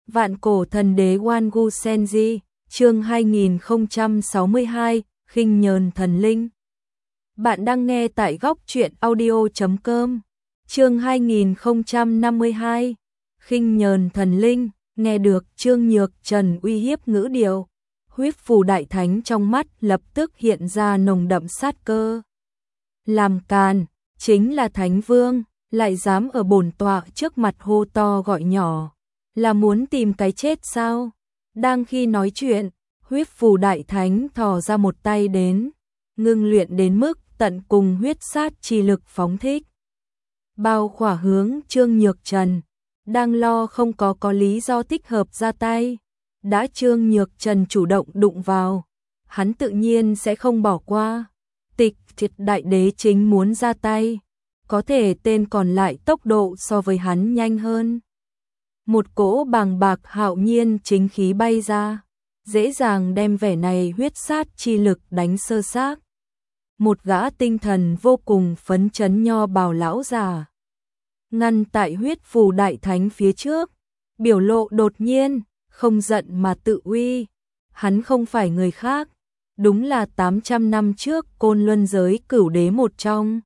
Vạn cổ thần đế Wangu Senji, chương 2062, khinh nhờn thần linh. Bạn đang nghe tại góc truyện audio.com. Chương 2052, khinh nhờn thần linh. Nghe được Trương Nhược Trần uy hiếp ngữ điệu, huyết phù đại thánh trong mắt lập tức hiện ra nồng đậm sát cơ. Làm càn, chính là thánh vương, lại dám ở bổn tọa trước mặt hô to gọi nhỏ, là muốn tìm cái chết sao? Đang khi nói chuyện, huyết phù đại thánh thò ra một tay đến, ngưng luyện đến mức tận cùng huyết sát chi lực phóng thích. Bao khỏa hướng Trương Nhược Trần, đang lo không có lý do thích hợp ra tay. Đã Trương Nhược Trần chủ động đụng vào, hắn tự nhiên sẽ không bỏ qua. Tịch Triệt đại đế chính muốn ra tay, có thể tên còn lại tốc độ so với hắn nhanh hơn. Một cỗ bàng bạc hạo nhiên chính khí bay ra, dễ dàng đem vẻ này huyết sát chi lực đánh sơ xác. Một gã tinh thần vô cùng phấn chấn nho bào lão già, ngăn tại huyết phù đại thánh phía trước, biểu lộ đột nhiên, không giận mà tự uy. Hắn không phải người khác, đúng là 800 năm trước Côn Luân giới cửu đế một trong.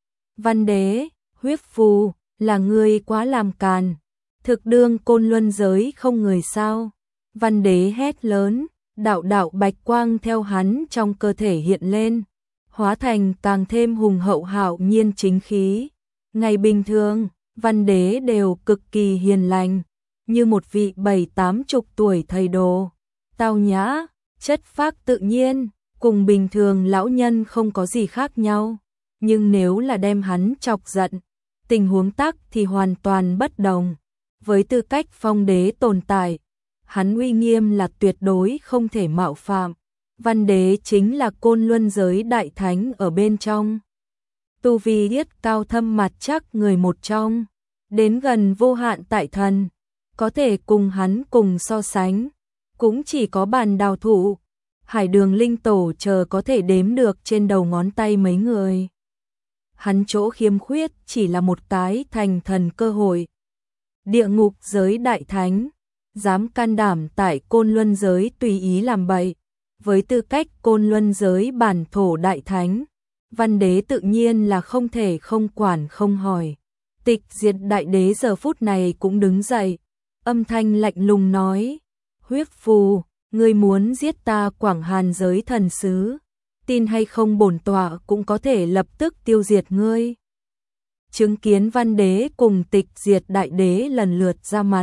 Văn đế, huyết phù, là người quá làm càn, thực đương Côn Luân giới không người sao? Văn đế hét lớn, đạo đạo bạch quang theo hắn trong cơ thể hiện lên, hóa thành càng thêm hùng hậu hạo nhiên chính khí. Ngày bình thường, văn đế đều cực kỳ hiền lành, như một vị 7-80 tuổi thầy đồ, tao nhã, chất phác tự nhiên, cùng bình thường lão nhân không có gì khác nhau. Nhưng nếu là đem hắn chọc giận, tình huống tắc thì hoàn toàn bất đồng. Với tư cách phong đế tồn tại, hắn uy nghiêm là tuyệt đối không thể mạo phạm. Văn đế chính là Côn Luân giới đại thánh ở bên trong, tu vi yết cao thâm mặt chắc người một trong, đến gần vô hạn tại thần, có thể cùng hắn cùng so sánh, cũng chỉ có Bàn Đào Thụ, Hải Đường Linh Tổ chờ có thể đếm được trên đầu ngón tay mấy người. Hắn chỗ khiếm khuyết chỉ là một cái thành thần cơ hội. Địa ngục giới đại thánh, dám can đảm tại Côn Luân giới tùy ý làm bậy, với tư cách Côn Luân giới bản thổ đại thánh, văn đế tự nhiên là không thể không quản không hỏi. Tịch Diệt đại đế giờ phút này cũng đứng dậy, âm thanh lạnh lùng nói, huyết phù, ngươi muốn giết ta Quảng Hàn giới thần sứ, tin hay không bổn tọa cũng có thể lập tức tiêu diệt ngươi. Chứng kiến văn đế cùng Tịch Diệt đại đế lần lượt ra mặt,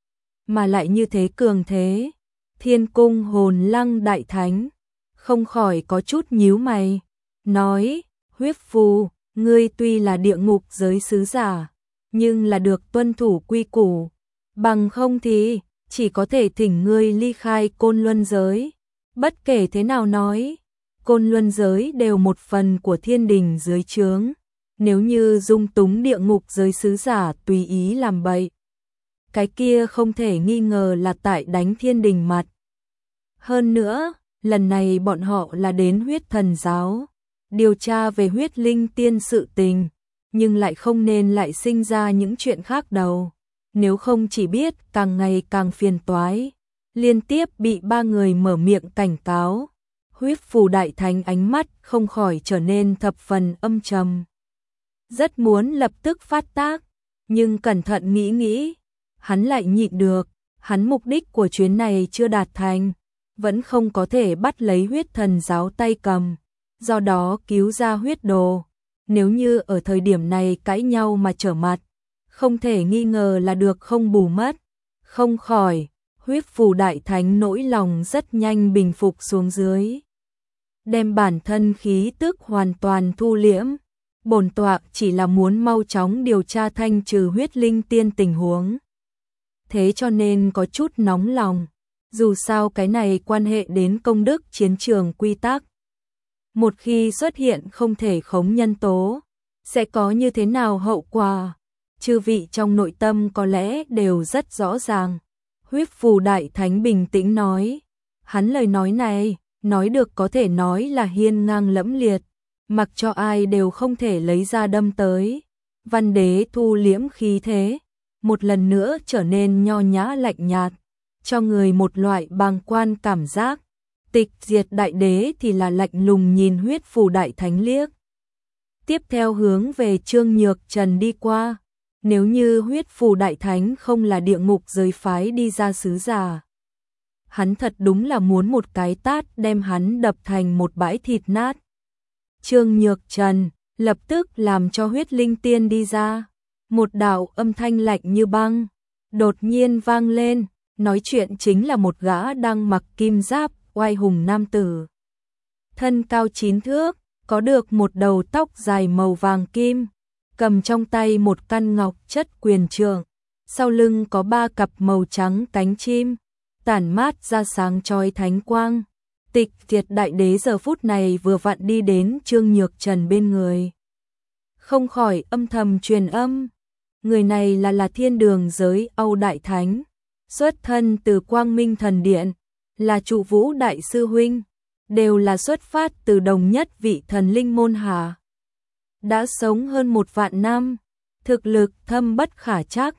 mà lại như thế cường thế, Thiên Cung Hồn Lăng đại thánh không khỏi có chút nhíu mày, nói, huyết phù, ngươi tuy là địa ngục giới sứ giả, nhưng là được tuân thủ quy củ, bằng không thì chỉ có thể thỉnh ngươi ly khai Côn Luân giới. Bất kể thế nào nói, Côn Luân giới đều một phần của thiên đình dưới trướng, nếu như dung túng địa ngục giới sứ giả tùy ý làm bậy, cái kia không thể nghi ngờ là tại đánh thiên đình mặt. Hơn nữa, lần này bọn họ là đến huyết thần giáo, điều tra về huyết linh tiên sự tình, nhưng lại không nên lại sinh ra những chuyện khác đâu. Nếu không chỉ biết càng ngày càng phiền toái, liên tiếp bị ba người mở miệng cảnh cáo. Huyết phù đại thánh ánh mắt không khỏi trở nên thập phần âm trầm. Rất muốn lập tức phát tác, nhưng cẩn thận nghĩ nghĩ, hắn lại nhịn được, hắn mục đích của chuyến này chưa đạt thành, vẫn không có thể bắt lấy huyết thần giáo tay cầm, do đó cứu ra huyết đồ. Nếu như ở thời điểm này cãi nhau mà trở mặt, không thể nghi ngờ là được không bù mất. Không khỏi, huyết phù đại thánh nỗi lòng rất nhanh bình phục xuống dưới, đem bản thân khí tức hoàn toàn thu liễm. Bổn tọa chỉ là muốn mau chóng điều tra thanh trừ huyết linh tiên tình huống, thế cho nên có chút nóng lòng. Dù sao cái này quan hệ đến công đức chiến trường quy tắc, một khi xuất hiện không thể khống nhân tố, sẽ có như thế nào hậu quả, chư vị trong nội tâm có lẽ đều rất rõ ràng. Huyết phù đại thánh bình tĩnh nói, hắn lời nói này, nói được có thể nói là hiên ngang lẫm liệt, mặc cho ai đều không thể lấy ra đâm tới. Văn đế thu liễm khí thế, một lần nữa trở nên nho nhã lạnh nhạt, cho người một loại bàng quan cảm giác. Tịch Diệt Đại Đế thì là lạnh lùng nhìn Huyết Phù Đại Thánh liếc. Tiếp theo hướng về Trương Nhược Trần đi qua. Nếu như Huyết Phù Đại Thánh không là địa ngục giới phái đi ra sứ giả, hắn thật đúng là muốn một cái tát đem hắn đập thành một bãi thịt nát. Trương Nhược Trần lập tức làm cho Huyết Linh Tiên đi ra. Một đạo âm thanh lạnh như băng đột nhiên vang lên, nói chuyện chính là một gã đang mặc kim giáp, oai hùng nam tử. Thân cao 9 thước, có được một đầu tóc dài màu vàng kim, cầm trong tay một căn ngọc chất quyền trượng, sau lưng có 3 cặp màu trắng cánh chim, tản mát ra sáng chói thánh quang. Tịch Diệt Đại Đế giờ phút này vừa vặn đi đến Trương Nhược Trần bên người, không khỏi âm thầm truyền âm. Người này là Thiên Đường giới Âu Đại Thánh, xuất thân từ Quang Minh Thần Điện, là Trụ Vũ Đại Sư Huynh, đều là xuất phát từ đồng nhất vị thần linh môn hạ. Đã sống hơn 1 vạn năm, thực lực thâm bất khả trắc.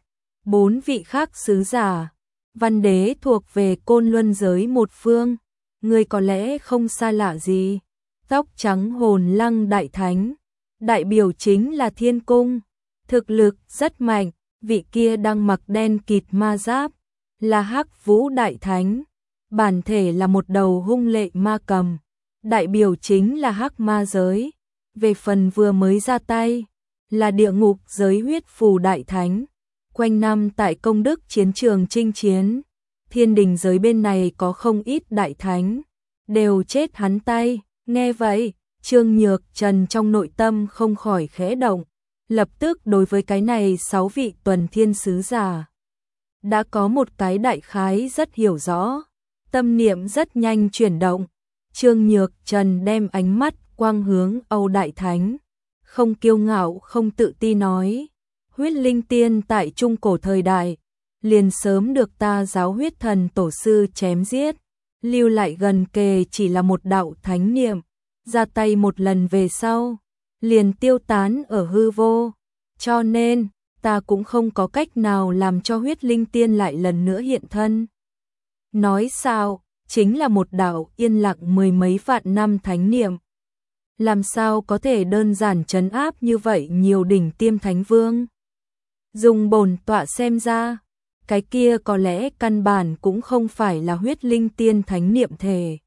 4 vị khác sứ giả, Văn Đế thuộc về Côn Luân giới một phương, người có lẽ không xa lạ gì. Tóc trắng Hồn Lăng Đại Thánh, đại biểu chính là Thiên Cung, thực lực rất mạnh. Vị kia đang mặc đen kịt ma giáp, là Hắc Vũ Đại Thánh, bản thể là một đầu hung lệ ma cầm, đại biểu chính là Hắc Ma giới. Về phần vừa mới ra tay, là địa ngục giới Huyết Phù Đại Thánh, quanh năm tại công đức chiến trường chinh chiến. Thiên đình giới bên này có không ít đại thánh, đều chết hắn tay. Nghe vậy, Trương Nhược Trần trong nội tâm không khỏi khẽ động, lập tức đối với cái này 6 vị tuần thiên sứ giả đã có một cái đại khái rất hiểu rõ, tâm niệm rất nhanh chuyển động. Trương Nhược Trần đem ánh mắt quang hướng Âu Đại Thánh, không kiêu ngạo không tự ti nói, Huyết Linh Tiên tại trung cổ thời đại, liền sớm được ta giáo huyết thần tổ sư chém giết, lưu lại gần kề chỉ là một đạo thánh niệm, ra tay một lần về sau, liền tiêu tán ở hư vô, cho nên ta cũng không có cách nào làm cho Huyết Linh Tiên lại lần nữa hiện thân. Nói sao, chính là một đạo yên lặng 10 mấy vạn năm thánh niệm, làm sao có thể đơn giản trấn áp như vậy nhiều đỉnh tiêm thánh vương. Dùng bổn tọa xem ra, cái kia có lẽ căn bản cũng không phải là Huyết Linh Tiên thánh niệm thể,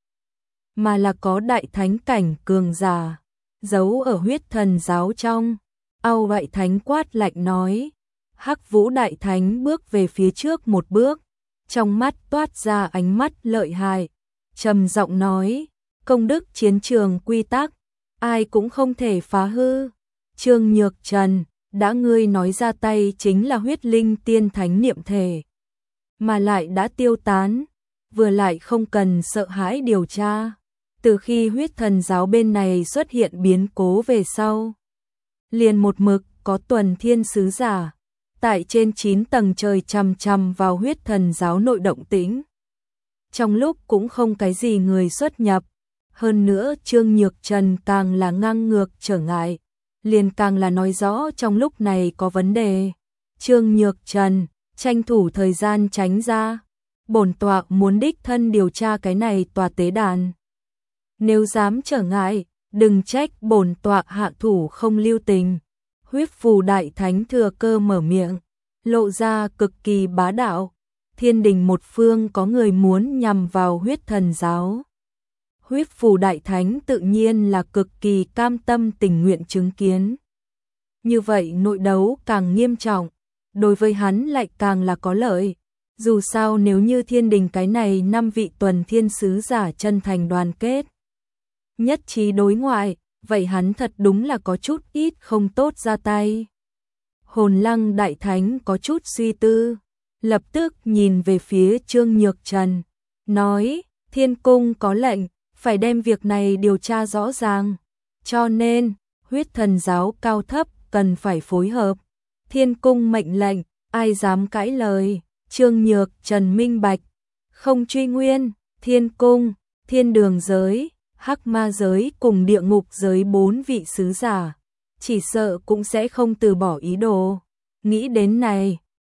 mà là có đại thánh cảnh cường giả giấu ở huyết thần giáo trong. Âu Đại Thánh quát lạnh nói. Hắc Vũ Đại Thánh bước về phía trước một bước, trong mắt toát ra ánh mắt lợi hại, trầm giọng nói, công đức chiến trường quy tắc, ai cũng không thể phá hư. Trương Nhược Trần, đã ngươi nói ra tay chính là Huyết Linh Tiên thánh niệm thể, mà lại đã tiêu tán, vừa lại không cần sợ hãi điều tra. Từ khi huyết thần giáo bên này xuất hiện biến cố về sau, liền một mực có tuần thiên sứ giả tại trên 9 tầng trời chằm chằm vào huyết thần giáo nội động tĩnh. Trong lúc cũng không cái gì người xuất nhập, hơn nữa Trương Nhược Trần càng là ngang ngược trở ngại, liền càng là nói rõ trong lúc này có vấn đề. Trương Nhược Trần, tranh thủ thời gian tránh ra, bổn tọa muốn đích thân điều tra cái này tòa tế đàn. Nếu dám trở ngại, đừng trách bổn tọa hạ thủ không lưu tình. Huyết Phù Đại Thánh thừa cơ mở miệng, lộ ra cực kỳ bá đạo. Thiên đình một phương có người muốn nhằm vào huyết thần giáo, Huyết Phù Đại Thánh tự nhiên là cực kỳ cam tâm tình nguyện chứng kiến. Như vậy nội đấu càng nghiêm trọng, đối với hắn lại càng là có lợi. Dù sao nếu như thiên đình cái này 5 vị tuần thiên sứ giả chân thành đoàn kết, nhất trí đối ngoại, vậy hắn thật đúng là có chút ít không tốt ra tay. Hồn Lăng Đại Thánh có chút suy tư, lập tức nhìn về phía Trương Nhược Trần, nói, Thiên Cung có lệnh, phải đem việc này điều tra rõ ràng, cho nên, huyết thần giáo cao thấp cần phải phối hợp. Thiên Cung mệnh lệnh, ai dám cãi lời. Trương Nhược Trần minh bạch, không truy nguyên, Thiên Cung, Thiên Đường giới, Hắc Ma giới cùng địa ngục giới 4 vị sứ giả, chỉ sợ cũng sẽ không từ bỏ ý đồ. Nghĩ đến này,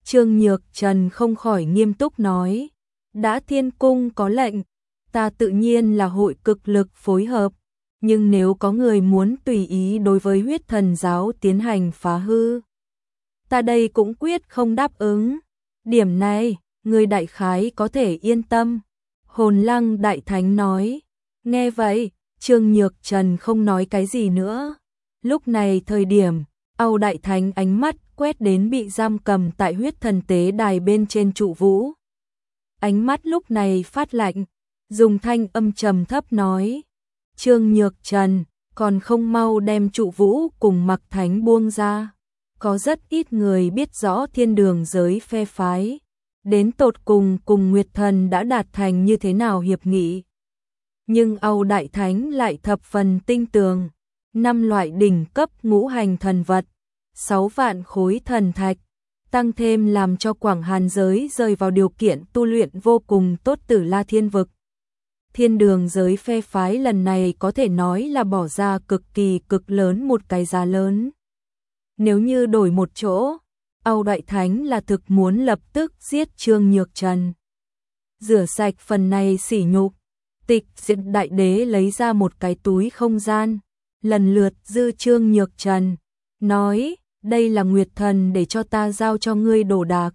Trương Nhược Trần không khỏi nghiêm túc nói, đã thiên cung có lệnh, ta tự nhiên là hội cực lực phối hợp, nhưng nếu có người muốn tùy ý đối với huyết thần giáo tiến hành phá hư, ta đây cũng quyết không đáp ứng. Điểm này, người đại khái có thể yên tâm. Hồn Lăng Đại Thánh nói. Nghe vậy, Trương Nhược Trần không nói cái gì nữa. Lúc này thời điểm, Âu Đại Thánh ánh mắt quét đến bị giam cầm tại huyết thần tế đài bên trên trụ vũ. Ánh mắt lúc này phát lạnh, dùng thanh âm trầm thấp nói. Trương Nhược Trần, còn không mau đem trụ vũ cùng Mặc Thánh buông ra. Có rất ít người biết rõ thiên đường giới phe phái, đến tột cùng Nguyệt Thần đã đạt thành như thế nào hiệp nghị. Nhưng Âu Đại Thánh lại thập phần tinh tường, 5 loại đỉnh cấp ngũ hành thần vật, 6 vạn khối thần thạch, tăng thêm làm cho Quảng Hàn giới rơi vào điều kiện tu luyện vô cùng tốt Tử La Thiên Vực. Thiên đường giới phe phái lần này có thể nói là bỏ ra cực lớn một cái giá lớn. Nếu như đổi một chỗ, Âu Đại Thánh là thực muốn lập tức giết Trương Nhược Trần. Rửa sạch phần này sỉ nhục, Tịch Diệt Đại Đế lấy ra một cái túi không gian, lần lượt dư Trương Nhược Trần, nói, đây là Nguyệt Thần để cho ta giao cho ngươi đồ đạc.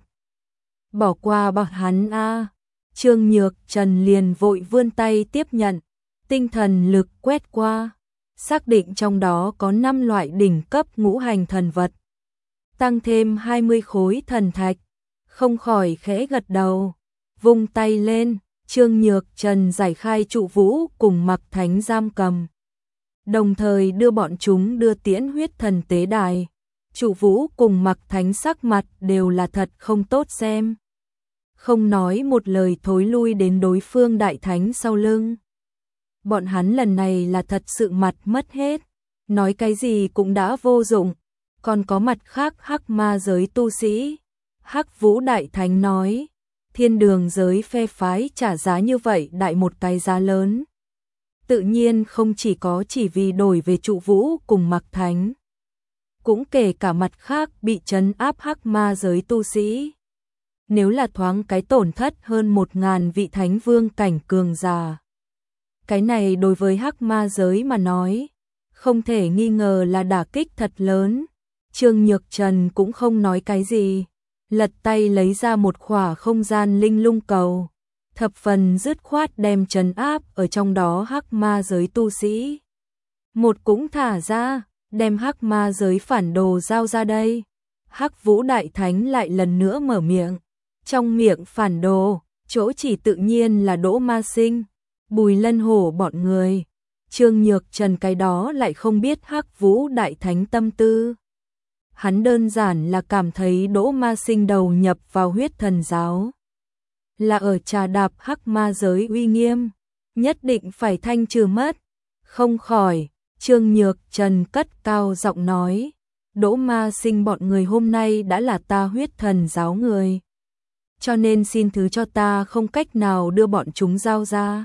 Bỏ qua bọn hắn a. Trương Nhược Trần liền vội vươn tay tiếp nhận, tinh thần lực quét qua, xác định trong đó có 5 loại đỉnh cấp ngũ hành thần vật, tăng thêm 20 khối thần thạch, không khỏi khẽ gật đầu, vung tay lên, Trương Nhược Trần giải khai trụ vũ cùng Mặc Thánh giam cầm, đồng thời đưa bọn chúng đưa tiễn huyết thần tế đài. Trụ vũ cùng Mặc Thánh sắc mặt đều là thật không tốt xem, không nói một lời thối lui đến đối phương Đại Thánh sau lưng. Bọn hắn lần này là thật sự mặt mất hết, nói cái gì cũng đã vô dụng, còn có mặt khác Hắc Ma giới tu sĩ. Hắc Vũ Đại Thánh nói, thiên đường giới phe phái trả giá như vậy đại một cái giá lớn. Tự nhiên không chỉ vì đổi về trụ vũ cùng Mặc Thánh, cũng kể cả mặt khác bị trấn áp Hắc Ma giới tu sĩ. Nếu là thoáng cái tổn thất hơn 1000 vị thánh vương cảnh cường giả, cái này đối với Hắc Ma giới mà nói, không thể nghi ngờ là đả kích thật lớn. Trương Nhược Trần cũng không nói cái gì, lật tay lấy ra một khỏa không gian linh lung cầu, thập phần dứt khoát đem trấn áp ở trong đó Hắc Ma giới tu sĩ. Một cũng thả ra, đem Hắc Ma giới phản đồ giao ra đây. Hắc Vũ Đại Thánh lại lần nữa mở miệng, trong miệng phản đồ, chỗ chỉ tự nhiên là Đỗ Ma Sinh, Bùi Lân Hổ bọn người. Trương Nhược Trần cái đó lại không biết Hắc Vũ Đại Thánh tâm tư. Hắn đơn giản là cảm thấy Đỗ Ma Sinh đầu nhập vào huyết thần giáo, là ở trà đạp Hắc Ma giới uy nghiêm, nhất định phải thanh trừ mất. Không khỏi, Trương Nhược Trần cất cao giọng nói, Đỗ Ma Sinh bọn người hôm nay đã là ta huyết thần giáo người, cho nên xin thứ cho ta không cách nào đưa bọn chúng giao ra.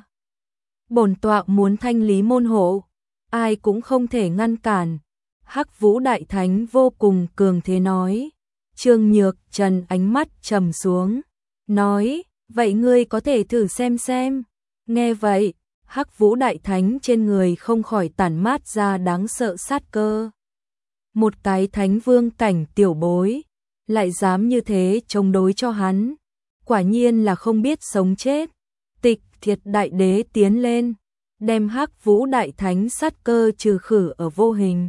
Bổn tọa muốn thanh lý môn hộ, ai cũng không thể ngăn cản. Hắc Vũ Đại Thánh vô cùng cường thế nói. Trương Nhược Trần ánh mắt trầm xuống, nói, vậy ngươi có thể thử xem. Nghe vậy, Hắc Vũ Đại Thánh trên người không khỏi tản mát ra đáng sợ sát cơ. Một cái thánh vương cảnh tiểu bối, lại dám như thế chống đối cho hắn, quả nhiên là không biết sống chết. Tịch Thiệt Đại Đế tiến lên, đem Hắc Vũ Đại Thánh sát cơ trừ khử ở vô hình.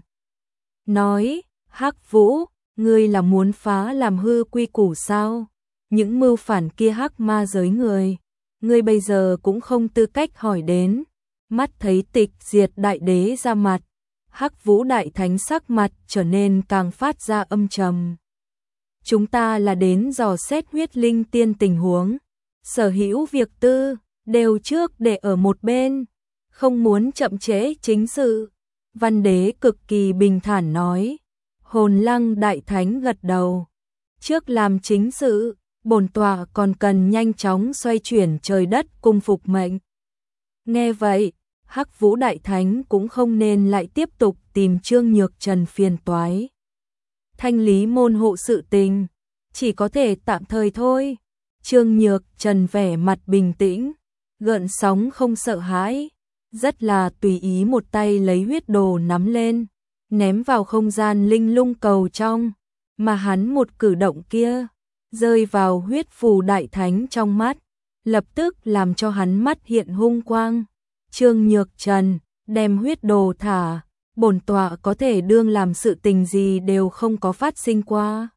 Nói, Hắc Vũ, ngươi là muốn phá làm hư quy củ sao? Những mưu phản kia Hắc Ma giới người, ngươi bây giờ cũng không tư cách hỏi đến. Mắt thấy Tịch Diệt Đại Đế ra mặt, Hắc Vũ Đại Thánh sắc mặt trở nên càng phát ra âm trầm. Chúng ta là đến dò xét huyết linh tiên tình huống, sở hữu việc tư đều trước để ở một bên, không muốn chậm trễ chính sự. Văn Đế cực kỳ bình thản nói. Hồn Lăng Đại Thánh gật đầu. Trước làm chính sự, bổn tọa còn cần nhanh chóng xoay chuyển trời đất cung phục mệnh. Nghe vậy, Hắc Vũ Đại Thánh cũng không nên lại tiếp tục tìm Trương Nhược Trần phiền toái. Thanh lý môn hộ sự tình, chỉ có thể tạm thời thôi. Trương Nhược Trần vẻ mặt bình tĩnh, gợn sóng không sợ hãi, rất là tùy ý một tay lấy huyết đồ nắm lên, ném vào không gian linh lung cầu trong, mà hắn một cử động kia, rơi vào huyết phù đại thánh trong mắt, lập tức làm cho hắn mắt hiện hung quang. Trương Nhược Trần, đem huyết đồ thả, bổn tọa có thể đương làm sự tình gì đều không có phát sinh qua.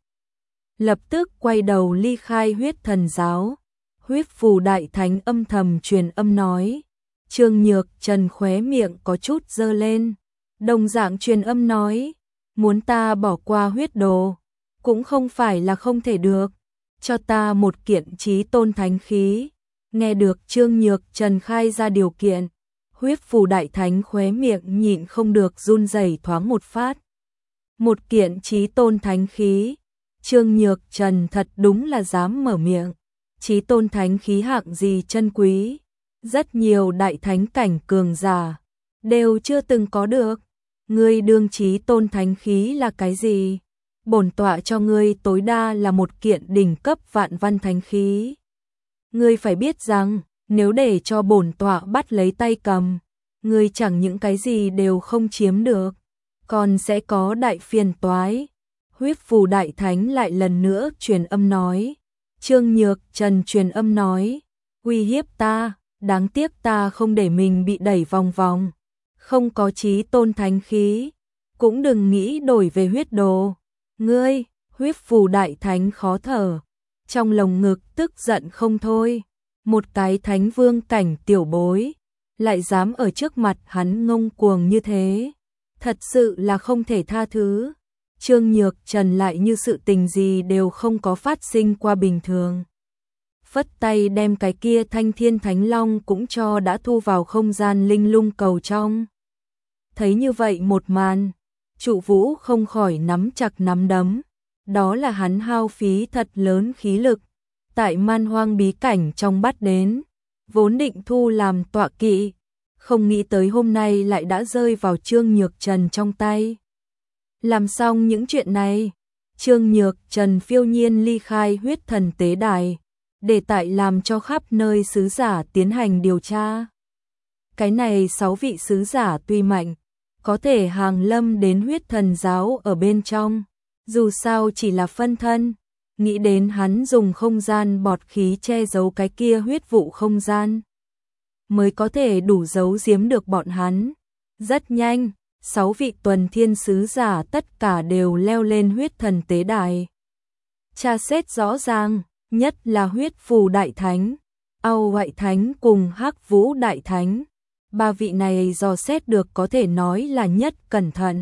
Lập tức quay đầu ly khai huyết thần giáo, huyết phù đại thánh âm thầm truyền âm nói. Trương Nhược Trần khóe miệng có chút dơ lên, đồng dạng truyền âm nói, muốn ta bỏ qua huyết đồ, cũng không phải là không thể được, cho ta một kiện chí tôn thánh khí. Nghe được Trương Nhược Trần khai ra điều kiện, huyết phù đại thánh khóe miệng nhịn không được run rẩy thoáng một phát. Một kiện chí tôn thánh khí, Trương Nhược Trần thật đúng là dám mở miệng. Chí tôn thánh khí hạng gì chân quý, rất nhiều đại thánh cảnh cường giả đều chưa từng có được. Ngươi đương chí tôn thánh khí là cái gì? Bổn tọa cho ngươi tối đa là một kiện đỉnh cấp vạn văn thánh khí. Ngươi phải biết rằng, nếu để cho bổn tọa bắt lấy tay cầm, ngươi chẳng những cái gì đều không chiếm được, còn sẽ có đại phiền toái. Huyết phù đại thánh lại lần nữa truyền âm nói. Trương Nhược Trần truyền âm nói, uy hiếp ta, đáng tiếc ta không để mình bị đẩy vòng vòng, không có chí tôn thánh khí, cũng đừng nghĩ đổi về huyết đồ. Ngươi, huyết phù đại thánh khó thở, trong lồng ngực tức giận không thôi, một cái thánh vương cảnh tiểu bối, lại dám ở trước mặt hắn ngông cuồng như thế, thật sự là không thể tha thứ. Trương Nhược Trần lại như sự tình gì đều không có phát sinh qua bình thường. Phất tay đem cái kia Thanh Thiên Thánh Long cũng cho đã thu vào không gian linh lung cầu trong. Thấy như vậy một màn, Trụ Vũ không khỏi nắm chặt nắm đấm, đó là hắn hao phí thật lớn khí lực, tại man hoang bí cảnh trong bắt đến, vốn định thu làm tọa kỵ, không nghĩ tới hôm nay lại đã rơi vào Trương Nhược Trần trong tay. Làm xong những chuyện này, Trương Nhược Trần phiêu nhiên ly khai huyết thần tế đài, để tại làm cho khắp nơi sứ giả tiến hành điều tra. Cái này 6 vị sứ giả tuy mạnh, có thể hàng lâm đến huyết thần giáo ở bên trong, dù sao chỉ là phân thân, nghĩ đến hắn dùng không gian bọt khí che giấu cái kia huyết vụ không gian, mới có thể đủ giấu giếm được bọn hắn. Rất nhanh, 6 vị tuần thiên sứ giả tất cả đều leo lên huyết thần tế đài. Tra xét rõ ràng, nhất là huyết phù đại thánh, Âu Ngoại Thánh cùng Hắc Vũ đại thánh. 3 vị này dò xét được có thể nói là nhất cẩn thận,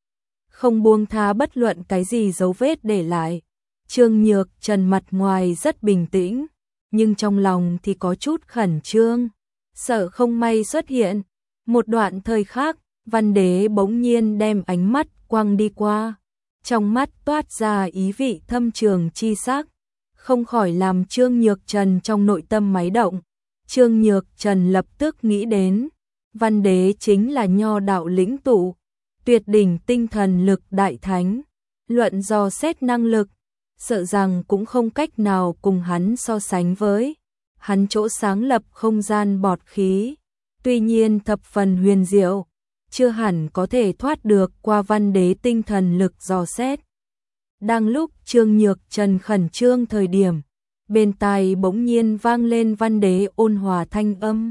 không buông tha bất luận cái gì dấu vết để lại. Trương Nhược Trần mặt ngoài rất bình tĩnh, nhưng trong lòng thì có chút khẩn trương, sợ không may xuất hiện. Một đoạn thời khắc, Văn Đế bỗng nhiên đem ánh mắt quăng đi qua, trong mắt toát ra ý vị thâm trường chi sắc, không khỏi làm Trương Nhược Trần trong nội tâm máy động. Trương Nhược Trần lập tức nghĩ đến, Văn Đế chính là nho đạo lĩnh tụ, tuyệt đỉnh tinh thần lực đại thánh, luận dò xét năng lực, sợ rằng cũng không cách nào cùng hắn so sánh với. Hắn chỗ sáng lập không gian bọt khí, tuy nhiên thập phần huyền diệu, chưa hẳn có thể thoát được qua Văn Đế tinh thần lực dò xét. Đang lúc Trương Nhược Trần khẩn trương thời điểm, bên tai bỗng nhiên vang lên Văn Đế ôn hòa thanh âm.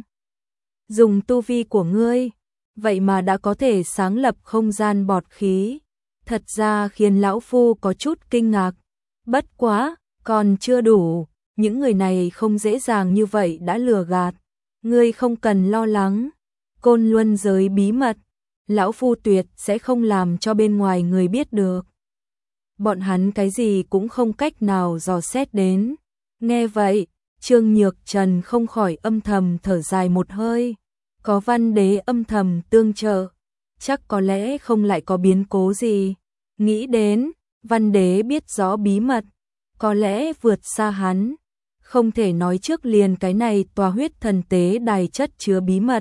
Dùng tu vi của ngươi, vậy mà đã có thể sáng lập không gian bọt khí, thật ra khiến lão phu có chút kinh ngạc. Bất quá, còn chưa đủ, những người này không dễ dàng như vậy đã lừa gạt. Ngươi không cần lo lắng, Côn Luân giới bí mật, lão phu tuyệt sẽ không làm cho bên ngoài người biết được. Bọn hắn cái gì cũng không cách nào dò xét đến. Nghe vậy, Trương Nhược Trần không khỏi âm thầm thở dài một hơi. Có Văn Đế âm thầm tương trợ, chắc có lẽ không lại có biến cố gì. Nghĩ đến, Văn Đế biết rõ bí mật, có lẽ vượt xa hắn. Không thể nói trước liền cái này tòa huyết thần tế đài chất chứa bí mật.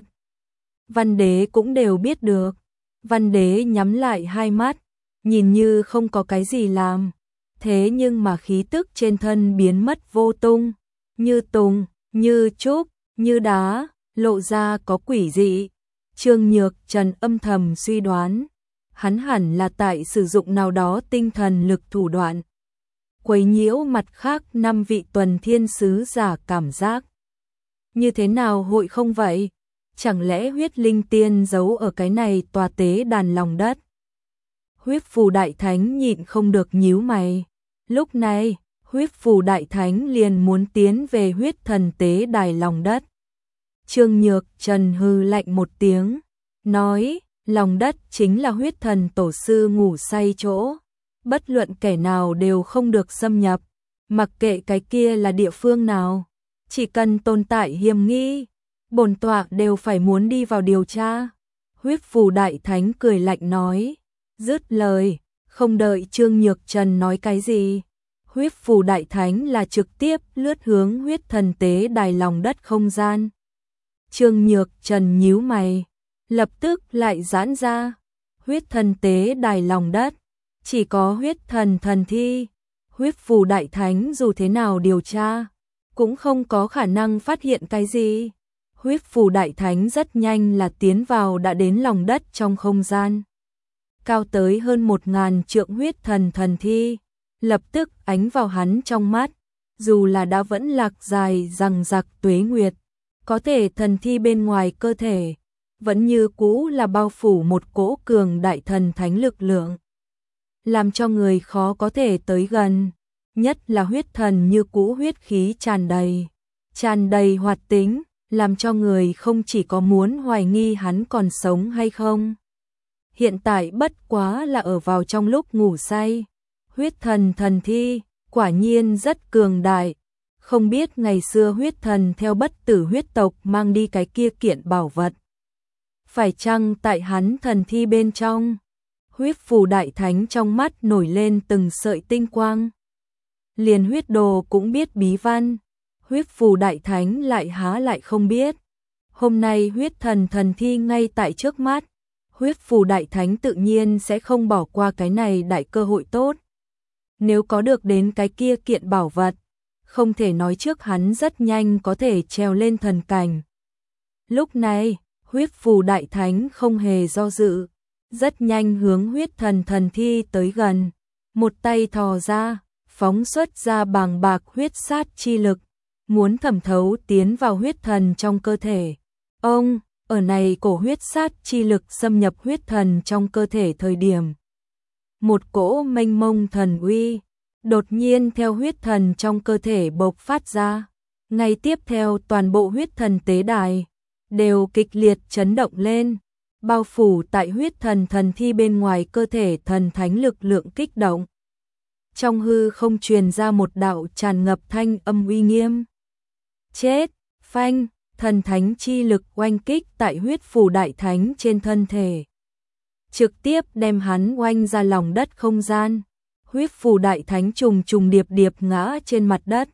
Văn Đế cũng đều biết được. Văn Đế nhắm lại hai mắt, nhìn như không có cái gì làm. thế nhưng mà khí tức trên thân biến mất vô tung, như tùng, như trúc, như đá, lộ ra có quỷ dị. Trương Nhược Trần âm thầm suy đoán, hắn hẳn là tại sử dụng nào đó tinh thần lực thủ đoạn, quấy nhiễu mặt khác 5 vị tuần thiên sứ giả cảm giác. Như thế nào hội không vậy? Chẳng lẽ huyết linh tiên giấu ở cái này tòa tế đàn lòng đất? Huyết phù đại thánh nhịn không được nhíu mày. Lúc này, huyết phù đại thánh liền muốn tiến về huyết thần tế đài lòng đất. Trương Nhược Trần hừ lạnh một tiếng, nói, lòng đất chính là huyết thần tổ sư ngủ say chỗ. Bất luận kẻ nào đều không được xâm nhập, mặc kệ cái kia là địa phương nào. Chỉ cần tồn tại hiểm nghi, bổn tọa đều phải muốn đi vào điều tra. Huyết phù đại thánh cười lạnh nói, dứt lời, không đợi Trương Nhược Trần nói cái gì. Huyết phù đại thánh là trực tiếp lướt hướng huyết thần tế đài lòng đất không gian. Trương Nhược Trần nhíu mày, lập tức lại giãn ra. Huyết thần tế đài lòng đất, chỉ có huyết thần thần thi. Huyết phù đại thánh dù thế nào điều tra, cũng không có khả năng phát hiện cái gì. Huyết phù đại thánh rất nhanh là tiến vào đã đến lòng đất trong không gian. Cao tới hơn 1000 trượng huyết thần thần thi, lập tức ánh vào hắn trong mắt. Dù là đã vẫn lạc dài rằng giặc tuế nguyệt, có thể thần thi bên ngoài cơ thể vẫn như cũ là bao phủ một cỗ cường đại thần thánh lực lượng, làm cho người khó có thể tới gần. Nhất là huyết thần như cũ huyết khí tràn đầy hoạt tính, làm cho người không chỉ có muốn hoài nghi hắn còn sống hay không. Hiện tại bất quá là ở vào trong lúc ngủ say. Huyết thần thần thi, quả nhiên rất cường đại. Không biết ngày xưa huyết thần theo bất tử huyết tộc mang đi cái kia kiện bảo vật, phải chăng tại hắn thần thi bên trong? Huyết phù đại thánh trong mắt nổi lên từng sợi tinh quang. Liền huyết đồ cũng biết bí văn, huyết phù đại thánh lại há lại không biết. Hôm nay huyết thần thần thi ngay tại trước mắt, huyết phù đại thánh tự nhiên sẽ không bỏ qua cái này đại cơ hội tốt. Nếu có được đến cái kia kiện bảo vật, không thể nói trước hắn rất nhanh có thể trèo lên thần cảnh. Lúc này, huyết phù đại thánh không hề do dự, rất nhanh hướng huyết thần thần thi tới gần, một tay thò ra, phóng xuất ra bàng bạc huyết sát chi lực, muốn thẩm thấu tiến vào huyết thần trong cơ thể. Ông, ở này cổ huyết sát chi lực xâm nhập huyết thần trong cơ thể thời điểm, một cỗ mênh mông thần uy đột nhiên theo huyết thần trong cơ thể bộc phát ra. Ngay tiếp theo toàn bộ huyết thần tế đài đều kịch liệt chấn động lên, bao phủ tại huyết thần thần thi bên ngoài cơ thể thần thánh lực lượng kích động. Trong hư không truyền ra một đạo tràn ngập thanh âm uy nghiêm. Chết, phanh, thần thánh chi lực oanh kích tại huyết phù đại thánh trên thân thể, trực tiếp đem hắn oanh ra lòng đất không gian. Huyết phù đại thánh trùng trùng điệp điệp ngã trên mặt đất,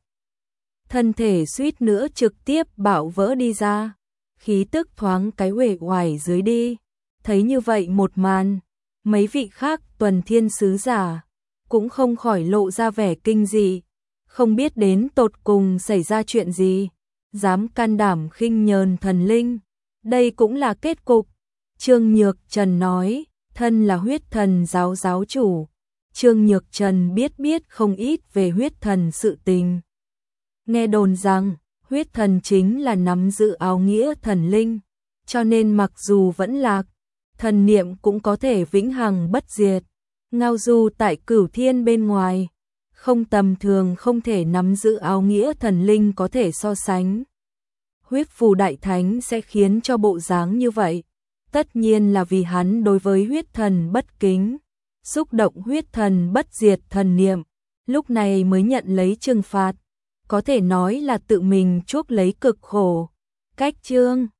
thân thể suýt nữa trực tiếp bạo vỡ đi ra, khí tức thoáng cái uể oải dưới đi. Thấy như vậy một màn, mấy vị khác tuần thiên sứ giả cũng không khỏi lộ ra vẻ kinh dị, không biết đến tột cùng xảy ra chuyện gì, dám can đảm khinh nhờn thần linh, đây cũng là kết cục. Trương Nhược Trần nói, thân là huyết thần giáo giáo chủ, Trương Nhược Trần biết không ít về huyết thần sự tình. Nghe đồn rằng, huyết thần chính là nắm giữ áo nghĩa thần linh, cho nên mặc dù vẫn lạc, thần niệm cũng có thể vĩnh hằng bất diệt. Ngao du tại cửu thiên bên ngoài, không tầm thường không thể nắm giữ áo nghĩa thần linh có thể so sánh. Huyết phù đại thánh sẽ khiến cho bộ dáng như vậy, tất nhiên là vì hắn đối với huyết thần bất kính, xúc động huyết thần bất diệt thần niệm, lúc này mới nhận lấy trừng phạt, có thể nói là tự mình chuốc lấy cực khổ. Cách chương